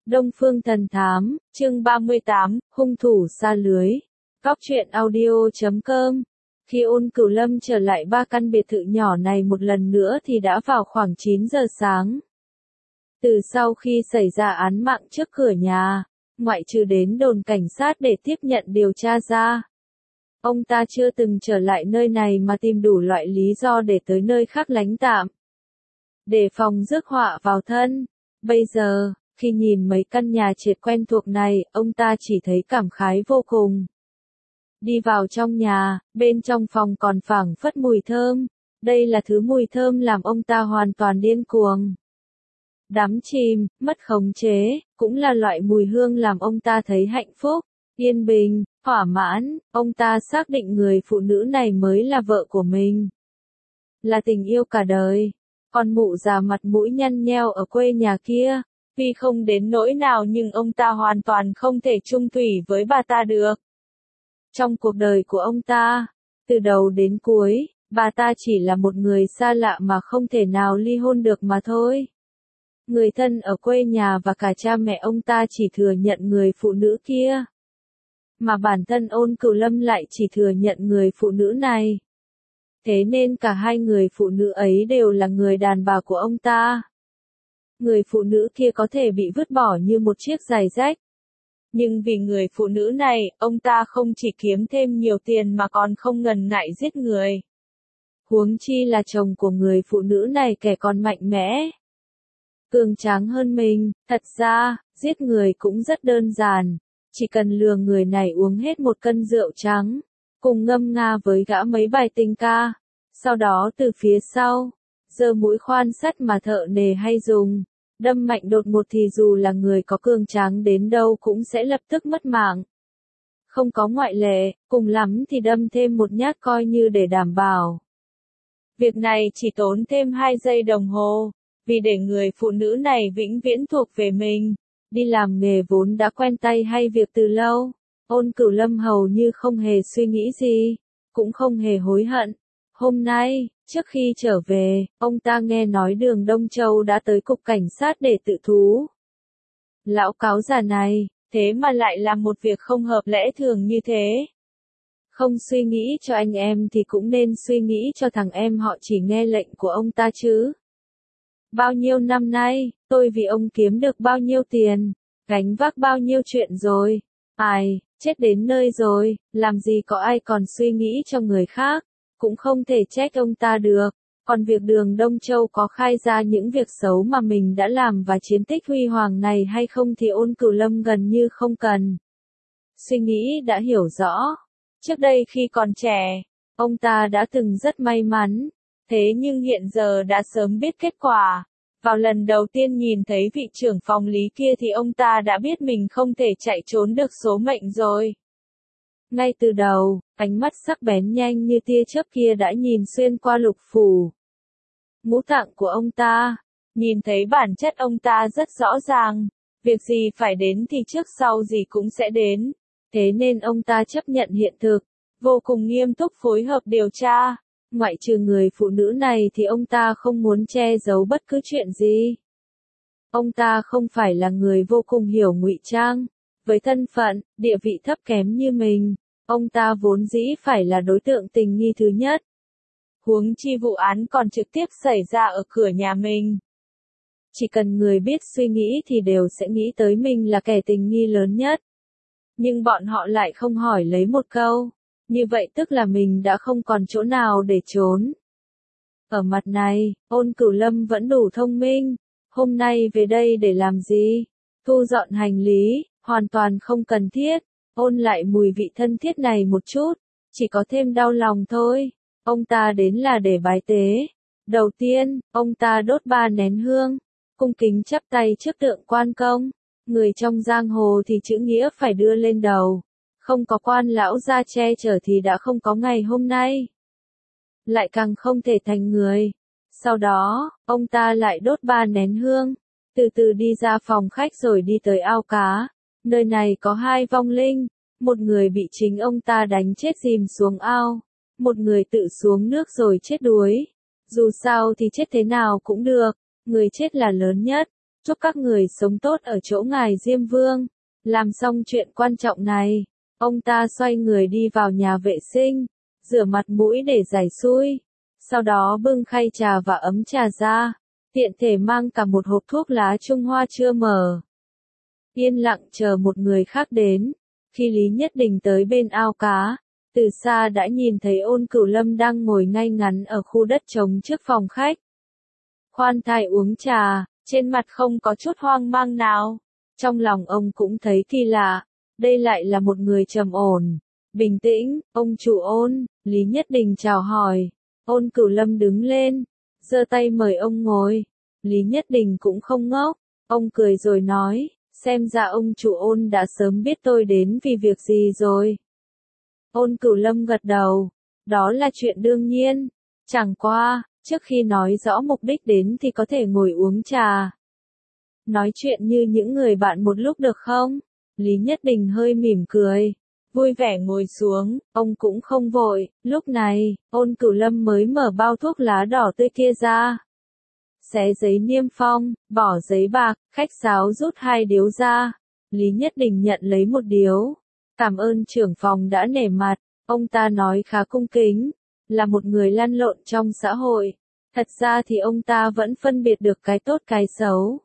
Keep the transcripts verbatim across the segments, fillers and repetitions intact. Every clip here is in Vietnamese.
Đông Phương Thần Thám, chương ba mươi tám, hung thủ sa lưới. Cóc truyện audio chấm com. Khi Ôn Cửu Lâm trở lại ba căn biệt thự nhỏ này một lần nữa thì đã vào khoảng chín giờ sáng. Từ sau khi xảy ra án mạng trước cửa nhà, ngoại trừ đến đồn cảnh sát để tiếp nhận điều tra ra, ông ta chưa từng trở lại nơi này mà tìm đủ loại lý do để tới nơi khác lánh tạm, để phòng rước họa vào thân. Bây giờ, khi nhìn mấy căn nhà trệt quen thuộc này, ông ta chỉ thấy cảm khái vô cùng. Đi vào trong nhà, bên trong phòng còn phảng phất mùi thơm. Đây là thứ mùi thơm làm ông ta hoàn toàn điên cuồng. Đắm chìm, mất khống chế, cũng là loại mùi hương làm ông ta thấy hạnh phúc, yên bình, thỏa mãn. Ông ta xác định người phụ nữ này mới là vợ của mình, là tình yêu cả đời. Còn mụ già mặt mũi nhăn nheo ở quê nhà kia, tuy không đến nỗi nào nhưng ông ta hoàn toàn không thể chung thủy với bà ta được. Trong cuộc đời của ông ta, từ đầu đến cuối, bà ta chỉ là một người xa lạ mà không thể nào ly hôn được mà thôi. Người thân ở quê nhà và cả cha mẹ ông ta chỉ thừa nhận người phụ nữ kia, mà bản thân Ôn Cửu Lâm lại chỉ thừa nhận người phụ nữ này. Thế nên cả hai người phụ nữ ấy đều là người đàn bà của ông ta. Người phụ nữ kia có thể bị vứt bỏ như một chiếc giày rách. Nhưng vì người phụ nữ này, ông ta không chỉ kiếm thêm nhiều tiền mà còn không ngần ngại giết người. Huống chi là chồng của người phụ nữ này kẻ còn mạnh mẽ, cường tráng hơn mình. Thật ra, giết người cũng rất đơn giản. Chỉ cần lừa người này uống hết một cân rượu trắng, cùng ngâm nga với gã mấy bài tình ca. Sau đó từ phía sau, giơ mũi khoan sắt mà thợ nề hay dùng, đâm mạnh đột ngột thì dù là người có cường tráng đến đâu cũng sẽ lập tức mất mạng. Không có ngoại lệ, cùng lắm thì đâm thêm một nhát coi như để đảm bảo. Việc này chỉ tốn thêm hai giây đồng hồ, vì để người phụ nữ này vĩnh viễn thuộc về mình. Đi làm nghề vốn đã quen tay hay việc từ lâu, Ôn Cửu Lâm hầu như không hề suy nghĩ gì, cũng không hề hối hận. Hôm nay, trước khi trở về, ông ta nghe nói Đường Đông Châu đã tới cục cảnh sát để tự thú. Lão cáo già này, thế mà lại làm một việc không hợp lẽ thường như thế. Không suy nghĩ cho anh em thì cũng nên suy nghĩ cho thằng em họ chỉ nghe lệnh của ông ta chứ. Bao nhiêu năm nay, tôi vì ông kiếm được bao nhiêu tiền, gánh vác bao nhiêu chuyện rồi. Ai, chết đến nơi rồi, làm gì có ai còn suy nghĩ cho người khác, cũng không thể trách ông ta được. Còn việc Đường Đông Châu có khai ra những việc xấu mà mình đã làm và chiến tích huy hoàng này hay không thì Ôn Cửu Lâm gần như không cần suy nghĩ đã hiểu rõ. Trước đây khi còn trẻ, ông ta đã từng rất may mắn, thế nhưng hiện giờ đã sớm biết kết quả. Vào lần đầu tiên nhìn thấy vị trưởng phòng lý kia thì ông ta đã biết mình không thể chạy trốn được số mệnh rồi. Ngay từ đầu, ánh mắt sắc bén nhanh như tia chớp kia đã nhìn xuyên qua lục phủ ngũ tạng của ông ta, nhìn thấy bản chất ông ta rất rõ ràng, việc gì phải đến thì trước sau gì cũng sẽ đến. Thế nên ông ta chấp nhận hiện thực, vô cùng nghiêm túc phối hợp điều tra. Ngoại trừ người phụ nữ này thì ông ta không muốn che giấu bất cứ chuyện gì. Ông ta không phải là người vô cùng hiểu ngụy trang. Với thân phận, địa vị thấp kém như mình, ông ta vốn dĩ phải là đối tượng tình nghi thứ nhất. Huống chi vụ án còn trực tiếp xảy ra ở cửa nhà mình. Chỉ cần người biết suy nghĩ thì đều sẽ nghĩ tới mình là kẻ tình nghi lớn nhất. Nhưng bọn họ lại không hỏi lấy một câu. Như vậy tức là mình đã không còn chỗ nào để trốn. Ở mặt này, Ôn Cửu Lâm vẫn đủ thông minh. Hôm nay về đây để làm gì? Thu dọn hành lý, hoàn toàn không cần thiết. Ôn lại mùi vị thân thiết này một chút, chỉ có thêm đau lòng thôi. Ông ta đến là để bái tế. Đầu tiên, ông ta đốt ba nén hương, cung kính chắp tay trước tượng Quan Công. Người trong giang hồ thì chữ nghĩa phải đưa lên đầu. Không có Quan lão gia che chở thì đã không có ngày hôm nay. Lại càng không thể thành người. Sau đó, ông ta lại đốt ba nén hương, từ từ đi ra phòng khách rồi đi tới ao cá. Nơi này có hai vong linh, một người bị chính ông ta đánh chết chìm xuống ao, một người tự xuống nước rồi chết đuối. Dù sao thì chết thế nào cũng được, người chết là lớn nhất, chúc các người sống tốt ở chỗ ngài Diêm Vương. Làm xong chuyện quan trọng này, ông ta xoay người đi vào nhà vệ sinh, rửa mặt mũi để giải xui, sau đó bưng khay trà và ấm trà ra, tiện thể mang cả một hộp thuốc lá Trung Hoa chưa mở. Yên lặng chờ một người khác đến, khi Lý Nhất Đình tới bên ao cá, từ xa đã nhìn thấy Ôn Cửu Lâm đang ngồi ngay ngắn ở khu đất trống trước phòng khách. Khoan thai uống trà, trên mặt không có chút hoang mang nào. Trong lòng ông cũng thấy kỳ lạ, đây lại là một người trầm ổn, bình tĩnh. Ông chủ Ôn, Lý Nhất Đình chào hỏi. Ôn Cửu Lâm đứng lên, giơ tay mời ông ngồi. Lý Nhất Đình cũng không ngốc, ông cười rồi nói, xem ra ông chủ Ôn đã sớm biết tôi đến vì việc gì rồi. Ôn Cửu Lâm gật đầu, đó là chuyện đương nhiên, chẳng qua, trước khi nói rõ mục đích đến thì có thể ngồi uống trà. Nói chuyện như những người bạn một lúc được không? Lý Nhất Đình hơi mỉm cười, vui vẻ ngồi xuống, ông cũng không vội. Lúc này, Ôn Cửu Lâm mới mở bao thuốc lá đỏ tươi kia ra. Xé giấy niêm phong, bỏ giấy bạc, khách sáo rút hai điếu ra. Lý Nhất Đình nhận lấy một điếu. Cảm ơn trưởng phòng đã nể mặt, ông ta nói khá cung kính, là một người lăn lộn trong xã hội. Thật ra thì ông ta vẫn phân biệt được cái tốt cái xấu.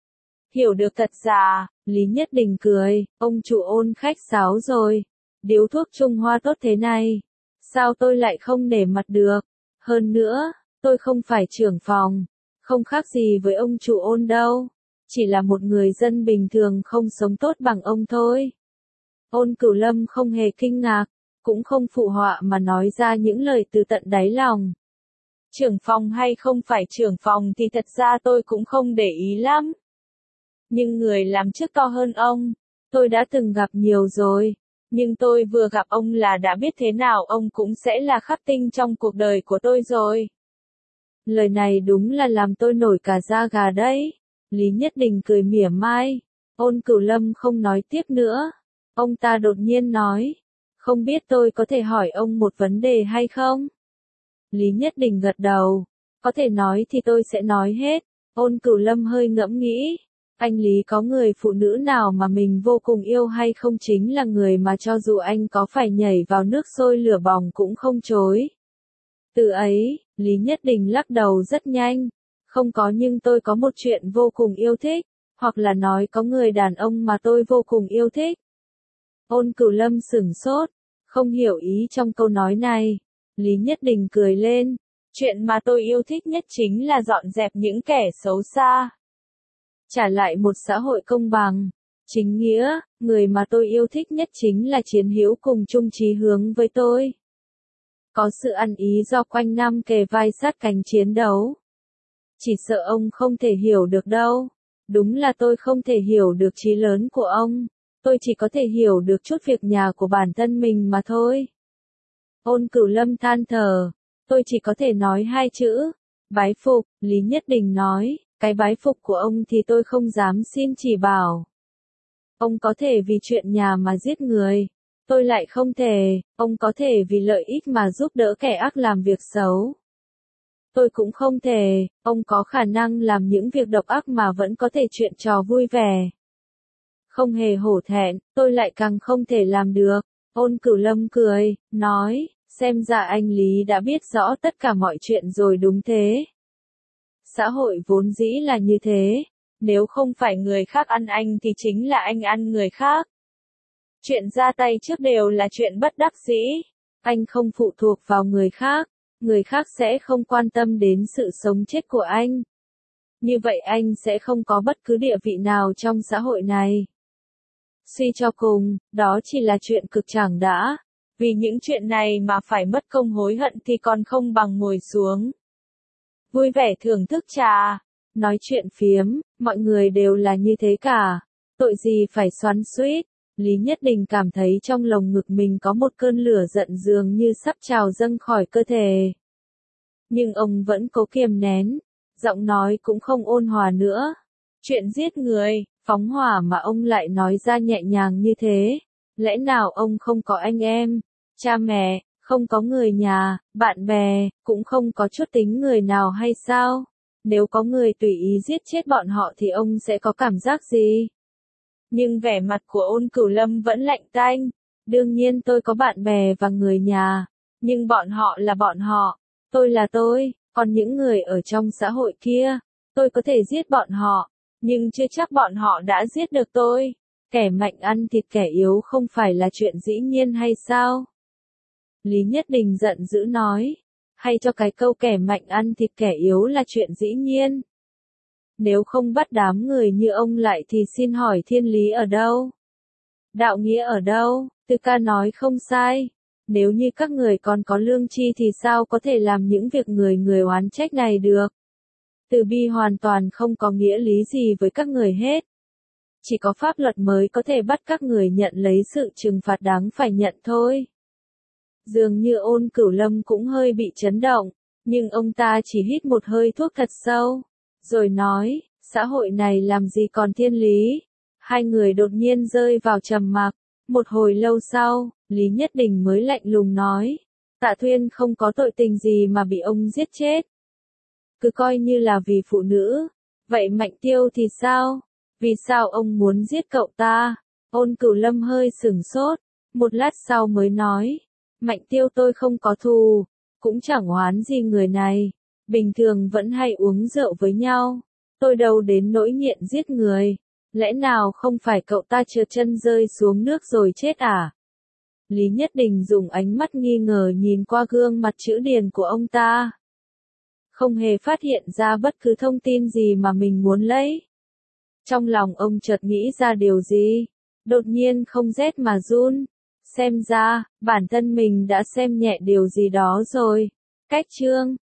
Hiểu được thật ra, Lý Nhất Đình cười, ông chủ Ôn khách sáo rồi. Điếu thuốc Trung Hoa tốt thế này, sao tôi lại không nể mặt được? Hơn nữa, tôi không phải trưởng phòng, không khác gì với ông chủ Ôn đâu. Chỉ là một người dân bình thường không sống tốt bằng ông thôi. Ôn Cửu Lâm không hề kinh ngạc, cũng không phụ họa mà nói ra những lời từ tận đáy lòng. Trưởng phòng hay không phải trưởng phòng thì thật ra tôi cũng không để ý lắm. Nhưng người làm chức to hơn ông, tôi đã từng gặp nhiều rồi. Nhưng tôi vừa gặp ông là đã biết thế nào ông cũng sẽ là khắc tinh trong cuộc đời của tôi rồi. Lời này đúng là làm tôi nổi cả da gà đấy. Lý Nhất Đình cười mỉa mai. Ôn Cửu Lâm không nói tiếp nữa. Ông ta đột nhiên nói, không biết tôi có thể hỏi ông một vấn đề hay không? Lý Nhất Đình gật đầu, có thể nói thì tôi sẽ nói hết. Ôn Cửu Lâm hơi ngẫm nghĩ, anh Lý có người phụ nữ nào mà mình vô cùng yêu hay không, chính là người mà cho dù anh có phải nhảy vào nước sôi lửa bỏng cũng không chối. Từ ấy, Lý Nhất Đình lắc đầu rất nhanh, không có, nhưng tôi có một chuyện vô cùng yêu thích, hoặc là nói có người đàn ông mà tôi vô cùng yêu thích. Ôn Cửu Lâm sửng sốt, không hiểu ý trong câu nói này. Lý Nhất Đình cười lên, chuyện mà tôi yêu thích nhất chính là dọn dẹp những kẻ xấu xa. Trả lại một xã hội công bằng, chính nghĩa, người mà tôi yêu thích nhất chính là chiến hữu cùng chung chí hướng với tôi. Có sự ăn ý do quanh năm kề vai sát cánh chiến đấu. Chỉ sợ ông không thể hiểu được đâu. Đúng là tôi không thể hiểu được chí lớn của ông. Tôi chỉ có thể hiểu được chút việc nhà của bản thân mình mà thôi. Ôn Cửu Lâm than thở, tôi chỉ có thể nói hai chữ, bái phục. Lý Nhất Đình nói, cái bái phục của ông thì tôi không dám xin chỉ bảo. Ông có thể vì chuyện nhà mà giết người, tôi lại không thể. Ông có thể vì lợi ích mà giúp đỡ kẻ ác làm việc xấu, tôi cũng không thể. Ông có khả năng làm những việc độc ác mà vẫn có thể chuyện trò vui vẻ, không hề hổ thẹn, tôi lại càng không thể làm được. Ôn Cửu Lâm cười, nói, xem ra anh Lý đã biết rõ tất cả mọi chuyện rồi đúng thế. Xã hội vốn dĩ là như thế, nếu không phải người khác ăn anh thì chính là anh ăn người khác. Chuyện ra tay trước đều là chuyện bất đắc dĩ, anh không phụ thuộc vào người khác, người khác sẽ không quan tâm đến sự sống chết của anh. Như vậy anh sẽ không có bất cứ địa vị nào trong xã hội này. Suy cho cùng, đó chỉ là chuyện cực chẳng đã. Vì những chuyện này mà phải mất công hối hận thì còn không bằng ngồi xuống, vui vẻ thưởng thức trà, nói chuyện phiếm, mọi người đều là như thế cả. Tội gì phải xoắn xuýt. Lý Nhất Đình cảm thấy trong lồng ngực mình có một cơn lửa giận dường như sắp trào dâng khỏi cơ thể. Nhưng ông vẫn cố kiềm nén, giọng nói cũng không ôn hòa nữa. Chuyện giết người, phóng hỏa mà ông lại nói ra nhẹ nhàng như thế. Lẽ nào ông không có anh em, cha mẹ, không có người nhà, bạn bè, cũng không có chút tính người nào hay sao? Nếu có người tùy ý giết chết bọn họ thì ông sẽ có cảm giác gì? Nhưng vẻ mặt của Ôn Cửu Lâm vẫn lạnh tanh. Đương nhiên tôi có bạn bè và người nhà, nhưng bọn họ là bọn họ, tôi là tôi, còn những người ở trong xã hội kia, tôi có thể giết bọn họ, nhưng chưa chắc bọn họ đã giết được tôi. Kẻ mạnh ăn thịt kẻ yếu không phải là chuyện dĩ nhiên hay sao? Lý Nhất Đình giận dữ nói, hay cho cái câu kẻ mạnh ăn thịt kẻ yếu là chuyện dĩ nhiên. Nếu không bắt đám người như ông lại thì xin hỏi thiên lý ở đâu? Đạo nghĩa ở đâu? Tư Ca nói không sai. Nếu như các người còn có lương tri thì sao có thể làm những việc người người oán trách này được? Từ bi hoàn toàn không có nghĩa lý gì với các người hết. Chỉ có pháp luật mới có thể bắt các người nhận lấy sự trừng phạt đáng phải nhận thôi. Dường như Ôn Cửu Lâm cũng hơi bị chấn động, nhưng ông ta chỉ hít một hơi thuốc thật sâu, rồi nói, xã hội này làm gì còn thiên lý. Hai người đột nhiên rơi vào trầm mặc. Một hồi lâu sau, Lý Nhất Đình mới lạnh lùng nói, Tạ Thuyên không có tội tình gì mà bị ông giết chết. Cứ coi như là vì phụ nữ. Vậy Mạnh Tiêu thì sao? Vì sao ông muốn giết cậu ta? Ôn Cửu Lâm hơi sửng sốt, một lát sau mới nói, Mạnh Tiêu tôi không có thù, cũng chẳng oán gì người này, bình thường vẫn hay uống rượu với nhau, tôi đâu đến nỗi nghiện giết người, lẽ nào không phải cậu ta trượt chân rơi xuống nước rồi chết à? Lý Nhất Đình dùng ánh mắt nghi ngờ nhìn qua gương mặt chữ điền của ông ta. Không hề phát hiện ra bất cứ thông tin gì mà mình muốn lấy. Trong lòng ông chợt nghĩ ra điều gì, đột nhiên không rét mà run. Xem ra, bản thân mình đã xem nhẹ điều gì đó rồi. Cách chương